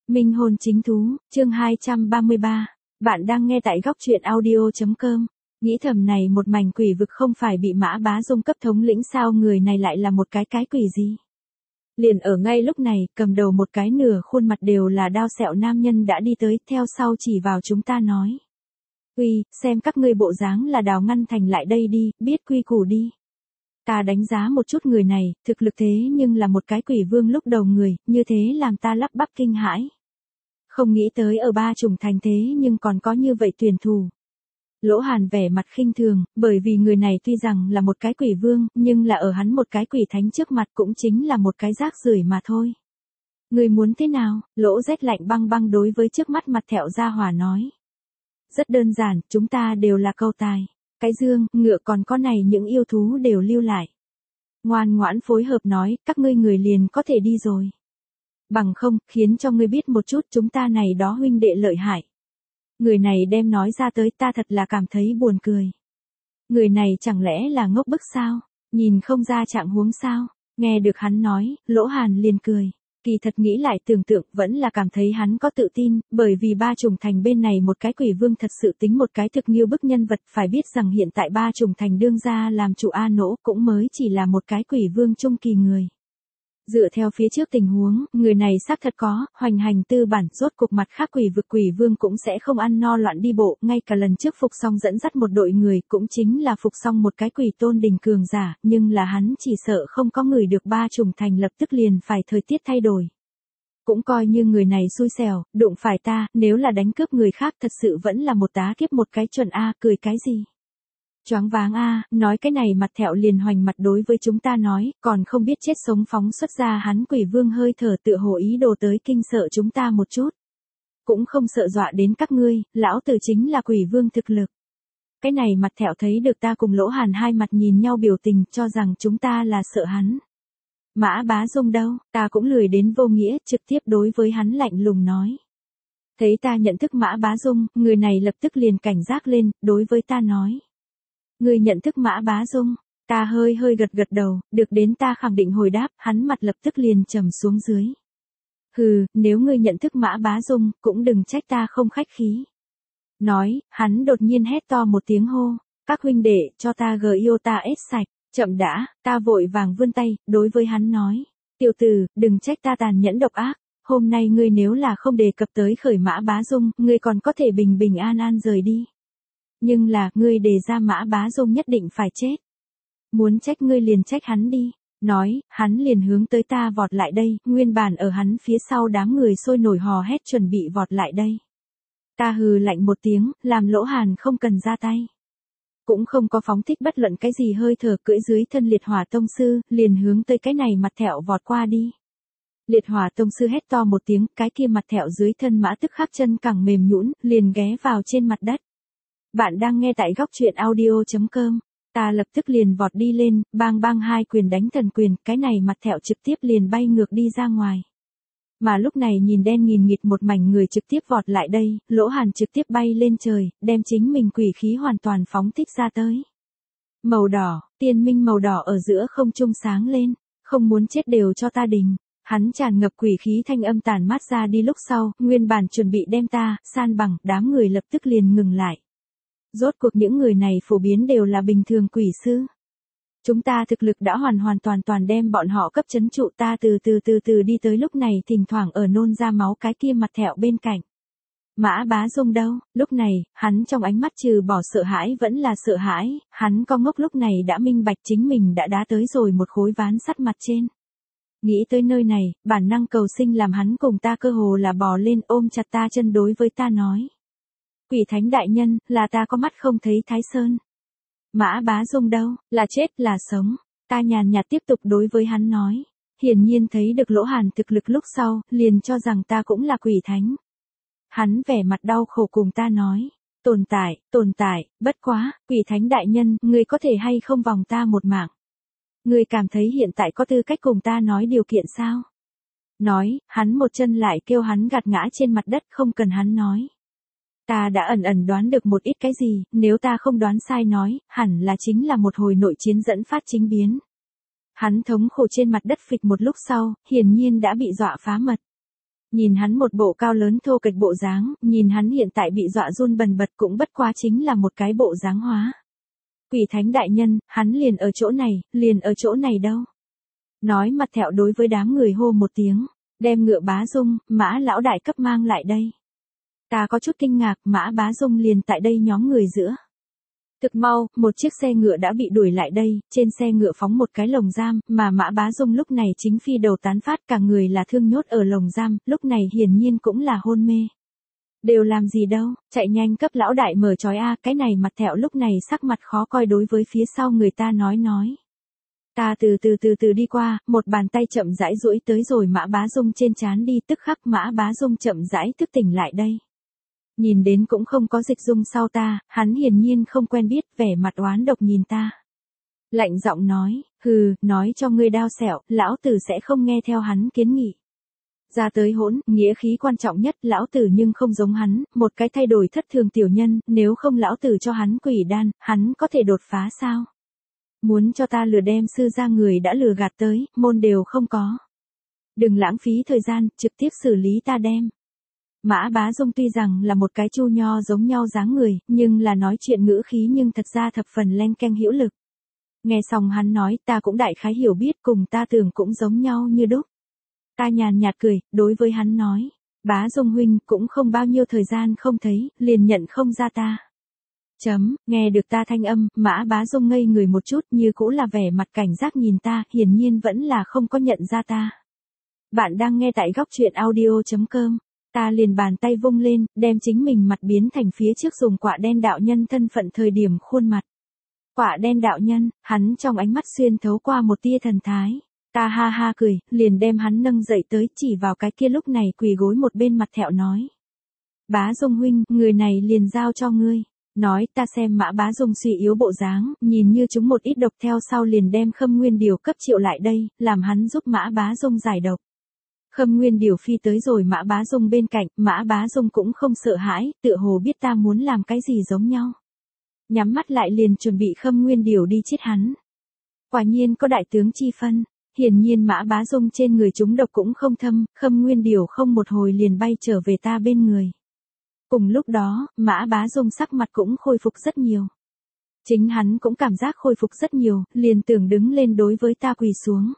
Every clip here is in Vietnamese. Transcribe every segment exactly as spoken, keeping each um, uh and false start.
Minh hồn chính thú, chương hai trăm ba mươi ba. Bạn đang nghe tại góc truyện audio chấm com. Nghĩ thầm này một mảnh quỷ vực không phải bị Mã Bá Dung cấp thống lĩnh sao, người này lại là một cái cái quỷ gì? Liền ở ngay lúc này, cầm đầu một cái nửa khuôn mặt đều là đao sẹo nam nhân đã đi tới, theo sau chỉ vào chúng ta nói. Uy, xem các ngươi bộ dáng là Đào Ngăn Thành lại đây đi, biết quy củ đi. Ta đánh giá một chút người này, thực lực thế nhưng là một cái quỷ vương lúc đầu người, như thế làm ta lắp bắp kinh hãi. Không nghĩ tới ở ba chủng thành thế nhưng còn có như vậy tuyển thủ. Lỗ Hàn vẻ mặt khinh thường, bởi vì người này tuy rằng là một cái quỷ vương, nhưng là ở hắn một cái quỷ thánh trước mặt cũng chính là một cái rác rưởi mà thôi. Người muốn thế nào? Lỗ rét lạnh băng băng đối với trước mắt mặt thẹo gia hỏa nói. Rất đơn giản, chúng ta đều là câu tài. Cái dương, ngựa còn có này những yêu thú đều lưu lại. Ngoan ngoãn phối hợp nói, các ngươi người liền có thể đi rồi. Bằng không, khiến cho ngươi biết một chút chúng ta này đó huynh đệ lợi hại. Người này đem nói ra tới ta thật là cảm thấy buồn cười. Người này chẳng lẽ là ngốc bức sao? Nhìn không ra trạng huống sao? Nghe được hắn nói, Lỗ Hàn liền cười. Kỳ thật nghĩ lại tưởng tượng vẫn là cảm thấy hắn có tự tin, bởi vì ba trùng thành bên này một cái quỷ vương thật sự tính một cái thực nghiêu bức nhân vật, phải biết rằng hiện tại ba trùng thành đương gia làm chủ A Nỗ cũng mới chỉ là một cái quỷ vương trung kỳ người. Dựa theo phía trước tình huống, người này xác thật có, hoành hành tư bản, rốt cục mặt khác quỷ vực quỷ vương cũng sẽ không ăn no loạn đi bộ, ngay cả lần trước Phục Song dẫn dắt một đội người cũng chính là Phục Song một cái quỷ tôn đình cường giả, nhưng là hắn chỉ sợ không có người được ba trùng thành lập tức liền phải thời tiết thay đổi. Cũng coi như người này xui xẻo, đụng phải ta, nếu là đánh cướp người khác thật sự vẫn là một tá kiếp một cái chuẩn A, cười cái gì? Choáng váng a, nói cái này mặt thẹo liền hoành mặt đối với chúng ta nói, còn không biết chết sống phóng xuất ra hắn quỷ vương hơi thở tựa hồ ý đồ tới kinh sợ chúng ta một chút. Cũng không sợ dọa đến các ngươi, lão tử chính là quỷ vương thực lực. Cái này mặt thẹo thấy được ta cùng Lỗ Hàn hai mặt nhìn nhau biểu tình cho rằng chúng ta là sợ hắn. Mã Bá Dung đâu, ta cũng lười đến vô nghĩa, trực tiếp đối với hắn lạnh lùng nói. Thấy ta nhận thức Mã Bá Dung, người này lập tức liền cảnh giác lên, đối với ta nói. Người nhận thức Mã Bá Dung, ta hơi hơi gật gật đầu, được đến ta khẳng định hồi đáp, hắn mặt lập tức liền trầm xuống dưới. Hừ, nếu ngươi nhận thức Mã Bá Dung, cũng đừng trách ta không khách khí. Nói, hắn đột nhiên hét to một tiếng hô, các huynh đệ, cho ta gờ yêu ta ết sạch, chậm đã, ta vội vàng vươn tay, đối với hắn nói, tiểu tử, đừng trách ta tàn nhẫn độc ác, hôm nay ngươi nếu là không đề cập tới khởi Mã Bá Dung, ngươi còn có thể bình bình an an rời đi. Nhưng là, ngươi đề ra Mã Bá Dung nhất định phải chết. Muốn trách ngươi liền trách hắn đi. Nói, hắn liền hướng tới ta vọt lại đây, nguyên bản ở hắn phía sau đám người sôi nổi hò hét chuẩn bị vọt lại đây. Ta hừ lạnh một tiếng, làm Lỗ Hàn không cần ra tay. Cũng không có phóng thích bất luận cái gì hơi thở cưỡi dưới thân liệt hỏa tông sư, liền hướng tới cái này mặt thẹo vọt qua đi. Liệt hỏa tông sư hét to một tiếng, cái kia mặt thẹo dưới thân mã tức khắc chân cẳng mềm nhũn, liền ghé vào trên mặt đất. Bạn đang nghe tại góc truyện audio chấm com. Ta lập tức liền vọt đi lên, bang bang hai quyền đánh thần quyền, cái này mặt thẹo trực tiếp liền bay ngược đi ra ngoài. Mà lúc này nhìn đen nghìn nghịt một mảnh người trực tiếp vọt lại đây, Lỗ Hàn trực tiếp bay lên trời, đem chính mình quỷ khí hoàn toàn phóng thích ra tới. Màu đỏ, tiên minh màu đỏ ở giữa không trung sáng lên, không muốn chết đều cho ta đình. Hắn tràn ngập quỷ khí thanh âm tàn mát ra đi lúc sau, nguyên bản chuẩn bị đem ta, san bằng, đám người lập tức liền ngừng lại. Rốt cuộc những người này phổ biến đều là bình thường quỷ sư. Chúng ta thực lực đã hoàn hoàn toàn toàn đem bọn họ cấp chấn trụ, ta từ từ từ từ đi tới lúc này thỉnh thoảng ở nôn ra máu cái kia mặt thẹo bên cạnh. Mã Bá Dung đâu, lúc này, hắn trong ánh mắt trừ bỏ sợ hãi vẫn là sợ hãi, hắn co ngốc lúc này đã minh bạch chính mình đã đá tới rồi một khối ván sắt mặt trên. Nghĩ tới nơi này, bản năng cầu sinh làm hắn cùng ta cơ hồ là bò lên ôm chặt ta chân đối với ta nói. Quỷ thánh đại nhân, là ta có mắt không thấy Thái Sơn. Mã Bá Dung đâu, là chết là sống, ta nhàn nhạt tiếp tục đối với hắn nói. Hiển nhiên thấy được Lỗ Hàn thực lực lúc sau, liền cho rằng ta cũng là quỷ thánh. Hắn vẻ mặt đau khổ cùng ta nói, tồn tại, tồn tại, bất quá, quỷ thánh đại nhân, ngươi có thể hay không vòng ta một mạng. Ngươi cảm thấy hiện tại có tư cách cùng ta nói điều kiện sao? Nói, hắn một chân lại kêu hắn gạt ngã trên mặt đất không cần hắn nói. Ta đã ẩn ẩn đoán được một ít cái gì, nếu ta không đoán sai nói, hẳn là chính là một hồi nội chiến dẫn phát chính biến. Hắn thống khổ trên mặt đất phịch một lúc sau, hiển nhiên đã bị dọa phá mật. Nhìn hắn một bộ cao lớn thô kệch bộ dáng, nhìn hắn hiện tại bị dọa run bần bật cũng bất quá chính là một cái bộ dáng hóa. Quỷ thánh đại nhân, hắn liền ở chỗ này, liền ở chỗ này đâu. Nói mặt thẹo đối với đám người hô một tiếng, đem Ngựa Bá Dung, Mã lão đại cấp mang lại đây. Ta có chút kinh ngạc, Mã Bá Dung liền tại đây nhóm người giữa. Thực mau, một chiếc xe ngựa đã bị đuổi lại đây, trên xe ngựa phóng một cái lồng giam, mà Mã Bá Dung lúc này chính phi đầu tán phát, cả người là thương nhốt ở lồng giam, lúc này hiển nhiên cũng là hôn mê. Đều làm gì đâu, chạy nhanh cấp lão đại mở trói a, cái này mặt thẹo lúc này sắc mặt khó coi đối với phía sau người ta nói nói. Ta từ từ từ từ đi qua, một bàn tay chậm rãi duỗi tới rồi Mã Bá Dung trên trán đi, tức khắc Mã Bá Dung chậm rãi thức tỉnh lại đây. Nhìn đến cũng không có Dịch Dung sau ta, hắn hiển nhiên không quen biết, vẻ mặt oán độc nhìn ta. Lạnh giọng nói, hừ, nói cho ngươi đao sẹo, lão tử sẽ không nghe theo hắn kiến nghị. Ra tới hỗn, nghĩa khí quan trọng nhất, lão tử nhưng không giống hắn, một cái thay đổi thất thường tiểu nhân, nếu không lão tử cho hắn quỷ đan, hắn có thể đột phá sao? Muốn cho ta lừa đem sư ra người đã lừa gạt tới, môn đều không có. Đừng lãng phí thời gian, trực tiếp xử lý ta đem. Mã Bá Dung tuy rằng là một cái chu nho giống nhau dáng người, nhưng là nói chuyện ngữ khí nhưng thật ra thập phần len keng hữu lực. Nghe xong hắn nói, ta cũng đại khái hiểu biết, cùng ta tưởng cũng giống nhau như đúc. Ta nhàn nhạt cười, đối với hắn nói, Bá Dung huynh cũng không bao nhiêu thời gian không thấy, liền nhận không ra ta. Chấm, nghe được ta thanh âm, Mã Bá Dung ngây người một chút, như cũ là vẻ mặt cảnh giác nhìn ta, hiển nhiên vẫn là không có nhận ra ta. Bạn đang nghe tại góc truyện audio chấm com. Ta liền bàn tay vung lên, đem chính mình mặt biến thành phía trước dùng quả đen đạo nhân thân phận thời điểm khuôn mặt. Quả đen đạo nhân, hắn trong ánh mắt xuyên thấu qua một tia thần thái. Ta ha ha cười, liền đem hắn nâng dậy tới, chỉ vào cái kia lúc này quỳ gối một bên mặt thẹo nói. Bá Dung huynh, người này liền giao cho ngươi. Nói ta xem Mã Bá Dung suy yếu bộ dáng, nhìn như chúng một ít độc theo sau liền đem Khâm Nguyên Điều cấp triệu lại đây, làm hắn giúp Mã Bá Dung giải độc. Khâm Nguyên Điều phi tới rồi Mã Bá Dung bên cạnh, Mã Bá Dung cũng không sợ hãi, tựa hồ biết ta muốn làm cái gì giống nhau. Nhắm mắt lại liền chuẩn bị Khâm Nguyên Điều đi chết hắn. Quả nhiên có đại tướng chi phân, hiển nhiên Mã Bá Dung trên người chúng độc cũng không thâm, Khâm Nguyên Điều không một hồi liền bay trở về ta bên người. Cùng lúc đó, Mã Bá Dung sắc mặt cũng khôi phục rất nhiều. Chính hắn cũng cảm giác khôi phục rất nhiều, liền tưởng đứng lên đối với ta quỳ xuống.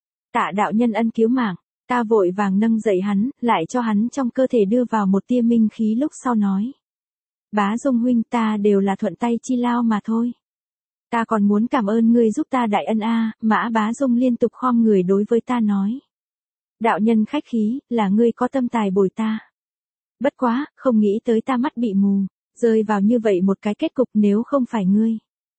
Tạ đạo nhân ân cứu mạng. Ta vội vàng nâng dậy hắn, lại cho hắn trong cơ thể đưa vào một tia minh khí lúc sau nói. Bá Dung huynh, ta đều là thuận tay chi lao mà thôi. Ta còn muốn cảm ơn ngươi giúp ta đại ân a. Mã Bá Dung liên tục khom người đối với ta nói. Đạo nhân khách khí, là ngươi có tâm tài bồi ta. Bất quá, không nghĩ tới ta mắt bị mù, rơi vào như vậy một cái kết cục nếu không phải ngươi.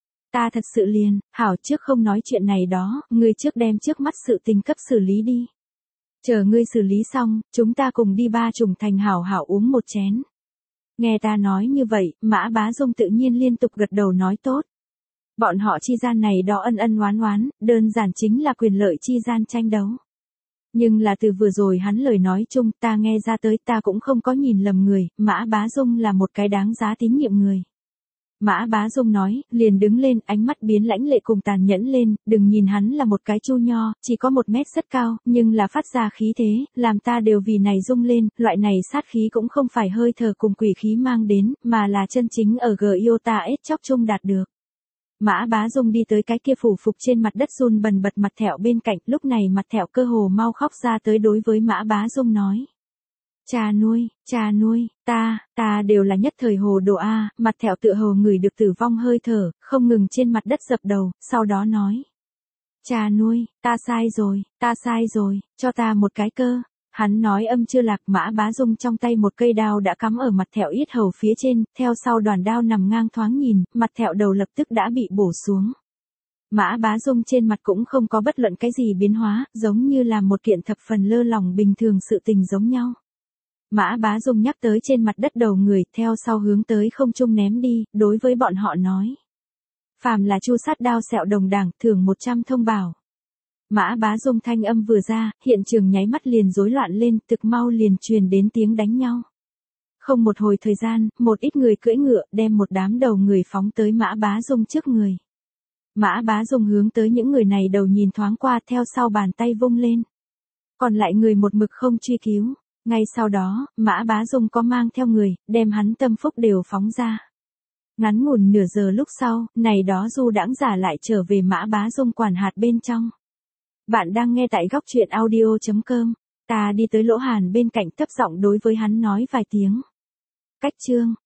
Ta thật sự liền, hảo trước không nói chuyện này đó, ngươi trước đem trước mắt sự tình cấp xử lý đi. Chờ ngươi xử lý xong, chúng ta cùng đi Ba Trùng Thành hảo hảo uống một chén. Nghe ta nói như vậy, Mã Bá Dung tự nhiên liên tục gật đầu nói tốt. Bọn họ chi gian này đó ân ân oán oán, đơn giản chính là quyền lợi chi gian tranh đấu. Nhưng là từ vừa rồi hắn lời nói chung ta nghe ra tới ta cũng không có nhìn lầm người, Mã Bá Dung là một cái đáng giá tín nhiệm người. Mã Bá Dung nói, liền đứng lên, ánh mắt biến lãnh lệ cùng tàn nhẫn lên, đừng nhìn hắn là một cái chu nho, chỉ có một mét rất cao, nhưng là phát ra khí thế, làm ta đều vì này rung lên, loại này sát khí cũng không phải hơi thở cùng quỷ khí mang đến, mà là chân chính ở Giota ết chóc chung đạt được. Mã Bá Dung đi tới cái kia phủ phục trên mặt đất run bần bật mặt thẹo bên cạnh, lúc này mặt thẹo cơ hồ mau khóc ra tới đối với Mã Bá Dung nói. Cha nuôi, cha nuôi, ta, ta đều là nhất thời hồ đồ A, mặt thẹo tựa hồ người được tử vong hơi thở, không ngừng trên mặt đất dập đầu, sau đó nói. Cha nuôi, ta sai rồi, ta sai rồi, cho ta một cái cơ. Hắn nói âm chưa lạc, Mã Bá Dung trong tay một cây đao đã cắm ở mặt thẹo yết hầu phía trên, theo sau đoàn đao nằm ngang thoáng nhìn, mặt thẹo đầu lập tức đã bị bổ xuống. Mã Bá Dung trên mặt cũng không có bất luận cái gì biến hóa, giống như là một kiện thập phần lơ lỏng bình thường sự tình giống nhau. Mã Bá Dung nhắc tới trên mặt đất đầu người, theo sau hướng tới không trung ném đi, đối với bọn họ nói. Phàm là chu sát đao sẹo đồng đảng, thưởng một trăm thông bảo. Mã Bá Dung thanh âm vừa ra, hiện trường nháy mắt liền rối loạn lên, thực mau liền truyền đến tiếng đánh nhau. Không một hồi thời gian, một ít người cưỡi ngựa, đem một đám đầu người phóng tới Mã Bá Dung trước người. Mã Bá Dung hướng tới những người này đầu nhìn thoáng qua, theo sau bàn tay vung lên. Còn lại người một mực không truy cứu. Ngay sau đó, Mã Bá Dung có mang theo người, đem hắn tâm phúc đều phóng ra. Ngắn ngủn nửa giờ lúc sau, này đó du đãng giả lại trở về Mã Bá Dung quản hạt bên trong. Bạn đang nghe tại góc truyện audio.com. Ta đi tới Lỗ Hàn bên cạnh thấp giọng đối với hắn nói vài tiếng. Cách chương.